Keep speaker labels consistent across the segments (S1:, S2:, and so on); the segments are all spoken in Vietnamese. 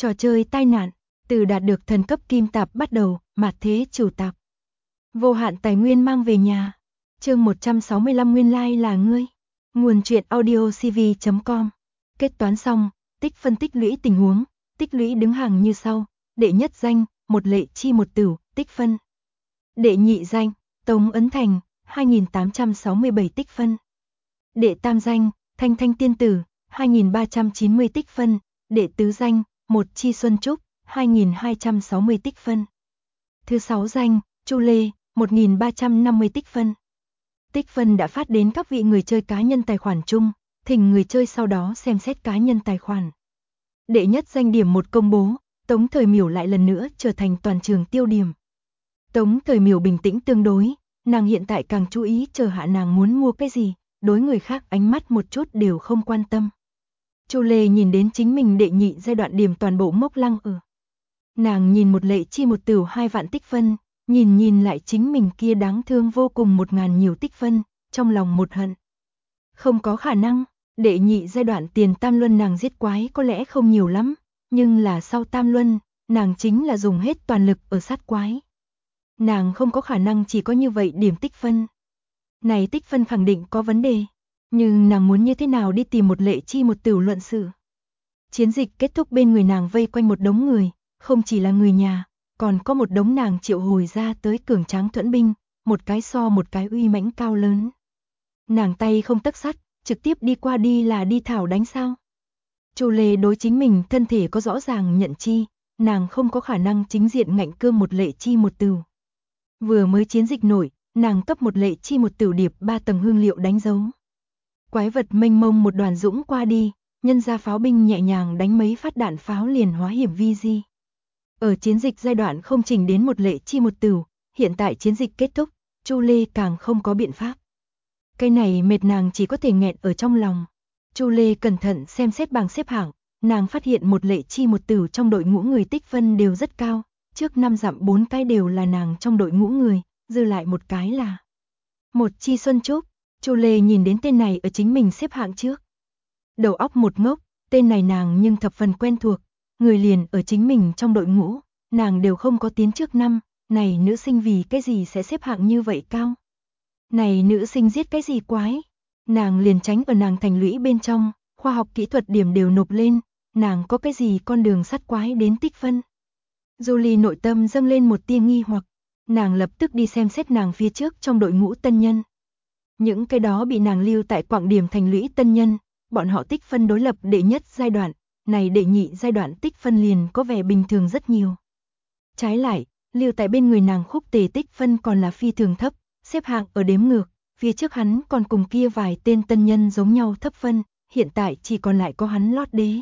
S1: Trò chơi tai nạn, từ đạt được thần cấp kim tạp bắt đầu, mạt thế chủ tạp. Vô hạn tài nguyên mang về nhà. Chương 165 nguyên lai là ngươi. Nguồn truyện audio cv.com. Kết toán xong, tích phân tích lũy tình huống, tích lũy đứng hàng như sau. Đệ nhất danh, một lệ chi một tửu, tích phân. Đệ nhị danh, Tống Ấn Thành, 2867 tích phân. Đệ tam danh, Thanh Thanh Tiên Tử, 2390 tích phân. Đệ tứ danh, một Chi Xuân Trúc, 2260 tích phân. Thứ sáu danh, Chu Lê, 1350 tích phân. Tích phân đã phát đến các vị người chơi cá nhân tài khoản chung, thỉnh người chơi sau đó xem xét cá nhân tài khoản. Đệ nhất danh điểm một công bố, Tống Thời Miểu lại lần nữa trở thành toàn trường tiêu điểm. Tống Thời Miểu bình tĩnh tương đối, nàng hiện tại càng chú ý chờ hạ nàng muốn mua cái gì, đối người khác ánh mắt một chút đều không quan tâm. Chu Lê nhìn đến chính mình đệ nhị giai đoạn điểm toàn bộ mốc lăng ở. Nàng nhìn một lệ chi một tửu 2 vạn tích phân, nhìn lại chính mình kia đáng thương vô cùng 1000 nhiều tích phân, trong lòng một hận. Không có khả năng, đệ nhị giai đoạn tiền tam luân nàng giết quái có lẽ không nhiều lắm, nhưng là sau tam luân, nàng chính là dùng hết toàn lực ở sát quái. Nàng không có khả năng chỉ có như vậy điểm tích phân. Này tích phân khẳng định có vấn đề, nhưng nàng muốn như thế nào đi tìm một lệ chi một tửu luận sự. Chiến dịch kết thúc bên người nàng vây quanh một đống người, không chỉ là người nhà, còn có một đống nàng triệu hồi ra tới cường tráng thuẫn binh, một cái so một cái uy mãnh cao lớn. Nàng tay không tấc sắt, trực tiếp đi qua đi là đi thảo đánh sao. Chu Lê đối chính mình thân thể có rõ ràng nhận chi, nàng không có khả năng chính diện ngạnh cương một lệ chi một tửu. Vừa mới chiến dịch nổi, nàng cấp một lệ chi một tửu điệp 3 tầng hương liệu đánh dấu. Quái vật mênh mông một đoàn dũng qua đi, nhân ra pháo binh nhẹ nhàng đánh mấy phát đạn pháo liền hóa hiểm vi di. Ở chiến dịch giai đoạn không chỉnh đến một lệ chi một tửu, hiện tại chiến dịch kết thúc, Chu Lê càng không có biện pháp. Cái này mệt nàng chỉ có thể nghẹn ở trong lòng. Chu Lê cẩn thận xem xét bảng xếp hạng, nàng phát hiện một lệ chi một tửu trong đội ngũ người tích phân đều rất cao, trước 5 dặm 4 cái đều là nàng trong đội ngũ người, dư lại một cái là một Chi Xuân Trúc. Chu Lê nhìn đến tên này ở chính mình xếp hạng trước. Đầu óc một ngốc, tên này nàng nhưng thập phần quen thuộc, người liền ở chính mình trong đội ngũ, nàng đều không có tiến trước năm, này nữ sinh vì cái gì sẽ xếp hạng như vậy cao? Này nữ sinh giết cái gì quái? Nàng liền tránh ở nàng thành lũy bên trong, khoa học kỹ thuật điểm đều nộp lên, nàng có cái gì con đường sắt quái đến tích phân? Julie nội tâm dâng lên một tia nghi hoặc, nàng lập tức đi xem xét nàng phía trước trong đội ngũ tân nhân. Những cái đó bị nàng lưu tại quảng điểm thành lũy tân nhân, bọn họ tích phân đối lập đệ nhất giai đoạn, này đệ nhị giai đoạn tích phân liền có vẻ bình thường rất nhiều. Trái lại, lưu tại bên người nàng Khúc Tề tích phân còn là phi thường thấp, xếp hạng ở đếm ngược, phía trước hắn còn cùng kia vài tên tân nhân giống nhau thấp phân, hiện tại chỉ còn lại có hắn lót đế.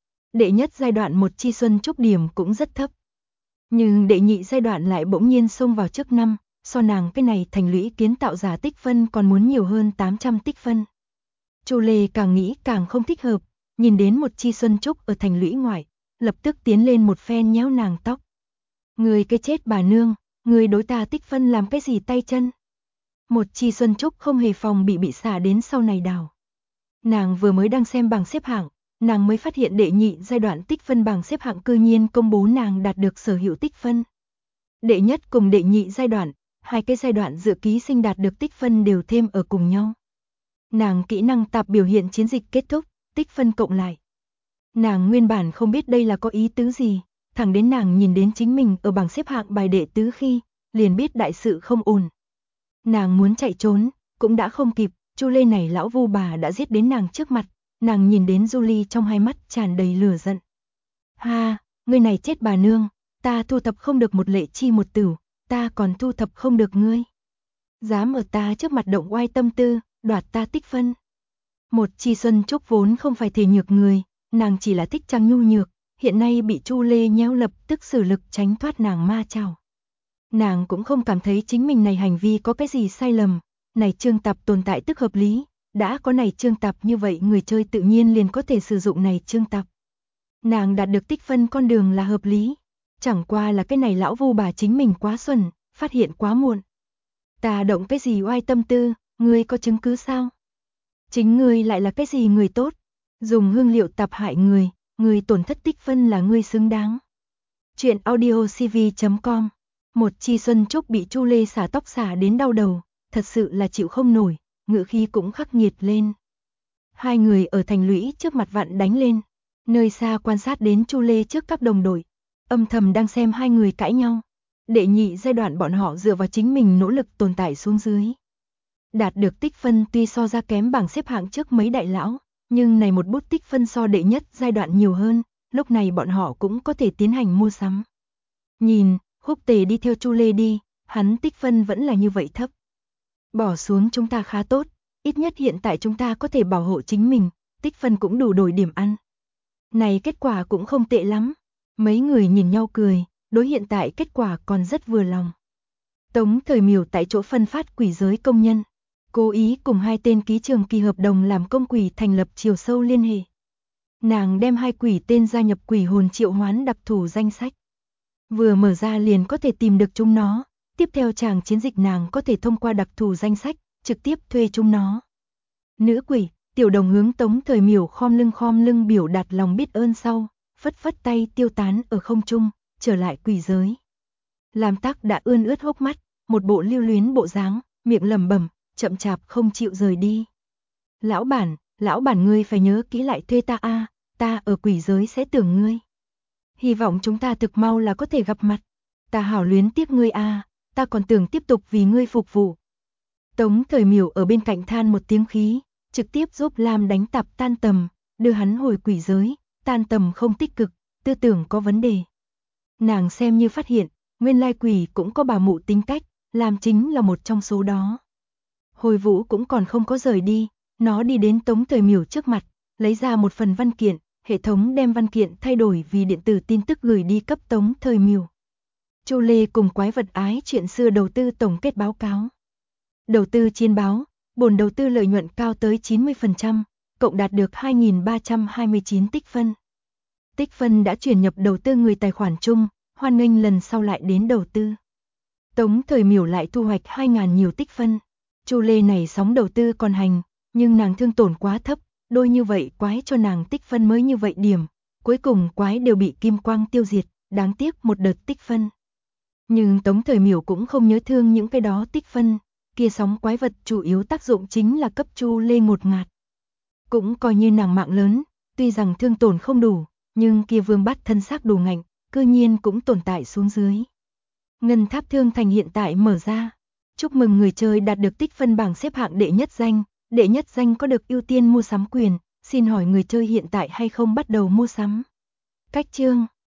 S1: Đệ nhất giai đoạn một Chi Xuân Trúc điểm cũng rất thấp. Nhưng đệ nhị giai đoạn lại bỗng nhiên xông vào trước năm, so nàng cái này thành lũy kiến tạo giả tích phân còn muốn nhiều hơn 800 tích phân. Chu Lê càng nghĩ càng không thích hợp, nhìn đến một Chi Xuân Trúc ở thành lũy ngoại, lập tức tiến lên một phen nhéo nàng tóc. Người cái chết bà nương, người đối ta tích phân làm cái gì tay chân? Một Chi Xuân Trúc không hề phòng bị xả đến sau này đào. Nàng vừa mới đang xem bảng xếp hạng, nàng mới phát hiện đệ nhị giai đoạn tích phân bảng xếp hạng cư nhiên công bố nàng đạt được sở hữu tích phân. Đệ nhất cùng đệ nhị giai đoạn, hai cái giai đoạn dự ký sinh đạt được tích phân đều thêm ở cùng nhau. Nàng kỹ năng tạp biểu hiện chiến dịch kết thúc, tích phân cộng lại. Nàng nguyên bản không biết đây là có ý tứ gì, thẳng đến nàng nhìn đến chính mình ở bảng xếp hạng bài đệ tứ khi, liền biết đại sự không ổn. Nàng muốn chạy trốn, cũng đã không kịp, Chu Lê này lão vu bà đã giết đến nàng trước mặt, nàng nhìn đến Julie trong hai mắt tràn đầy lửa giận. Ha, ngươi này chết bà nương, ta thu thập không được một lệ chi một tửu, ta còn thu thập không được ngươi. Dám ở ta trước mặt động oai tâm tư, đoạt ta tích phân. Một Chi Xuân Trúc vốn không phải thể nhược người, nàng chỉ là thích trang nhu nhược, hiện nay bị Chu Lê nhéo lập tức sử lực tránh thoát nàng ma chảo. Nàng cũng không cảm thấy chính mình này hành vi có cái gì sai lầm, này chương tạp tồn tại tức hợp lý, đã có này chương tạp như vậy người chơi tự nhiên liền có thể sử dụng này chương tạp. Nàng đạt được tích phân con đường là hợp lý, chẳng qua là cái này lão vu bà chính mình quá xuẩn, phát hiện quá muộn. Ta động cái gì oai tâm tư, ngươi có chứng cứ sao? Chính ngươi lại là cái gì người tốt, dùng hương liệu tạp hại người, người tổn thất tích phân là ngươi xứng đáng. Chuyện audiocv.com. Một Chi Xuân Trúc bị Chu Lê xả tóc xả đến đau đầu, thật sự là chịu không nổi, ngữ khí cũng khắc nghiệt lên. Hai người ở thành lũy trước mặt vặn đánh lên, nơi xa quan sát đến Chu Lê trước các đồng đội, âm thầm đang xem hai người cãi nhau. Đệ nhị giai đoạn bọn họ dựa vào chính mình nỗ lực tồn tại xuống dưới. Đạt được tích phân tuy so ra kém bảng xếp hạng trước mấy đại lão, nhưng này một bút tích phân so đệ nhất giai đoạn nhiều hơn, lúc này bọn họ cũng có thể tiến hành mua sắm. Nhìn, Khúc Tề đi theo Chu Lê đi, hắn tích phân vẫn là như vậy thấp. Bỏ xuống chúng ta khá tốt, ít nhất hiện tại chúng ta có thể bảo hộ chính mình, tích phân cũng đủ đổi điểm ăn. Này kết quả cũng không tệ lắm. Mấy người nhìn nhau cười, đối hiện tại kết quả còn rất vừa lòng. Tống Thời Miểu tại chỗ phân phát quỷ giới công nhân, cố ý cùng hai tên ký trường kỳ hợp đồng làm công quỷ thành lập chiều sâu liên hệ. Nàng đem hai quỷ tên gia nhập quỷ hồn triệu hoán đặc thù danh sách. Vừa mở ra liền có thể tìm được chúng nó, tiếp theo chàng chiến dịch nàng có thể thông qua đặc thù danh sách, trực tiếp thuê chúng nó. Nữ quỷ, Tiểu Đồng hướng Tống Thời Miểu khom lưng biểu đạt lòng biết ơn sau, phất phất tay tiêu tán ở không trung, trở lại quỷ giới. Lam Tắc đã ươn ướt hốc mắt, một bộ lưu luyến bộ dáng, miệng lẩm bẩm, chậm chạp không chịu rời đi. Lão bản ngươi phải nhớ kỹ lại thuê ta a, ta ở quỷ giới sẽ tưởng ngươi. Hy vọng chúng ta thực mau là có thể gặp mặt. Ta hảo luyến tiếc ngươi a, ta còn tưởng tiếp tục vì ngươi phục vụ. Tống Thời Miểu ở bên cạnh than một tiếng khí, trực tiếp giúp Lam đánh tạp tan tầm, đưa hắn hồi quỷ giới, tan tầm không tích cực, tư tưởng có vấn đề. Nàng xem như phát hiện, nguyên lai quỷ cũng có bà mụ tính cách, Lam chính là một trong số đó. Hồi Vũ cũng còn không có rời đi, nó đi đến Tống Thời Miểu trước mặt, lấy ra một phần văn kiện, hệ thống đem văn kiện thay đổi vì điện tử tin tức gửi đi cấp Tống Thời Miểu. Chu Lê cùng quái vật ái chuyện xưa đầu tư tổng kết báo cáo. Đầu tư chiên báo, bổn đầu tư lợi nhuận cao tới 90%, cộng đạt được 2.329 tích phân. Tích phân đã chuyển nhập đầu tư người tài khoản chung, hoan nghênh lần sau lại đến đầu tư. Tống Thời Miểu lại thu hoạch 2.000 nhiều tích phân. Chu Lê này sóng đầu tư còn hành, nhưng nàng thương tổn quá thấp, đôi như vậy quái cho nàng tích phân mới như vậy điểm. Cuối cùng quái đều bị kim quang tiêu diệt, đáng tiếc một đợt tích phân. Nhưng Tống Thời Miểu cũng không nhớ thương những cái đó tích phân, kia sóng quái vật chủ yếu tác dụng chính là cấp Chu Lê ngột ngạt. Cũng coi như nàng mạng lớn, tuy rằng thương tổn không đủ, nhưng kia vương bát thân xác đủ ngạnh, cư nhiên cũng tồn tại xuống dưới. Ngân Tháp Thương Thành hiện tại mở ra. Chúc mừng người chơi đạt được tích phân bảng xếp hạng đệ nhất danh có được ưu tiên mua sắm quyền, xin hỏi người chơi hiện tại hay không bắt đầu mua sắm. Cách chương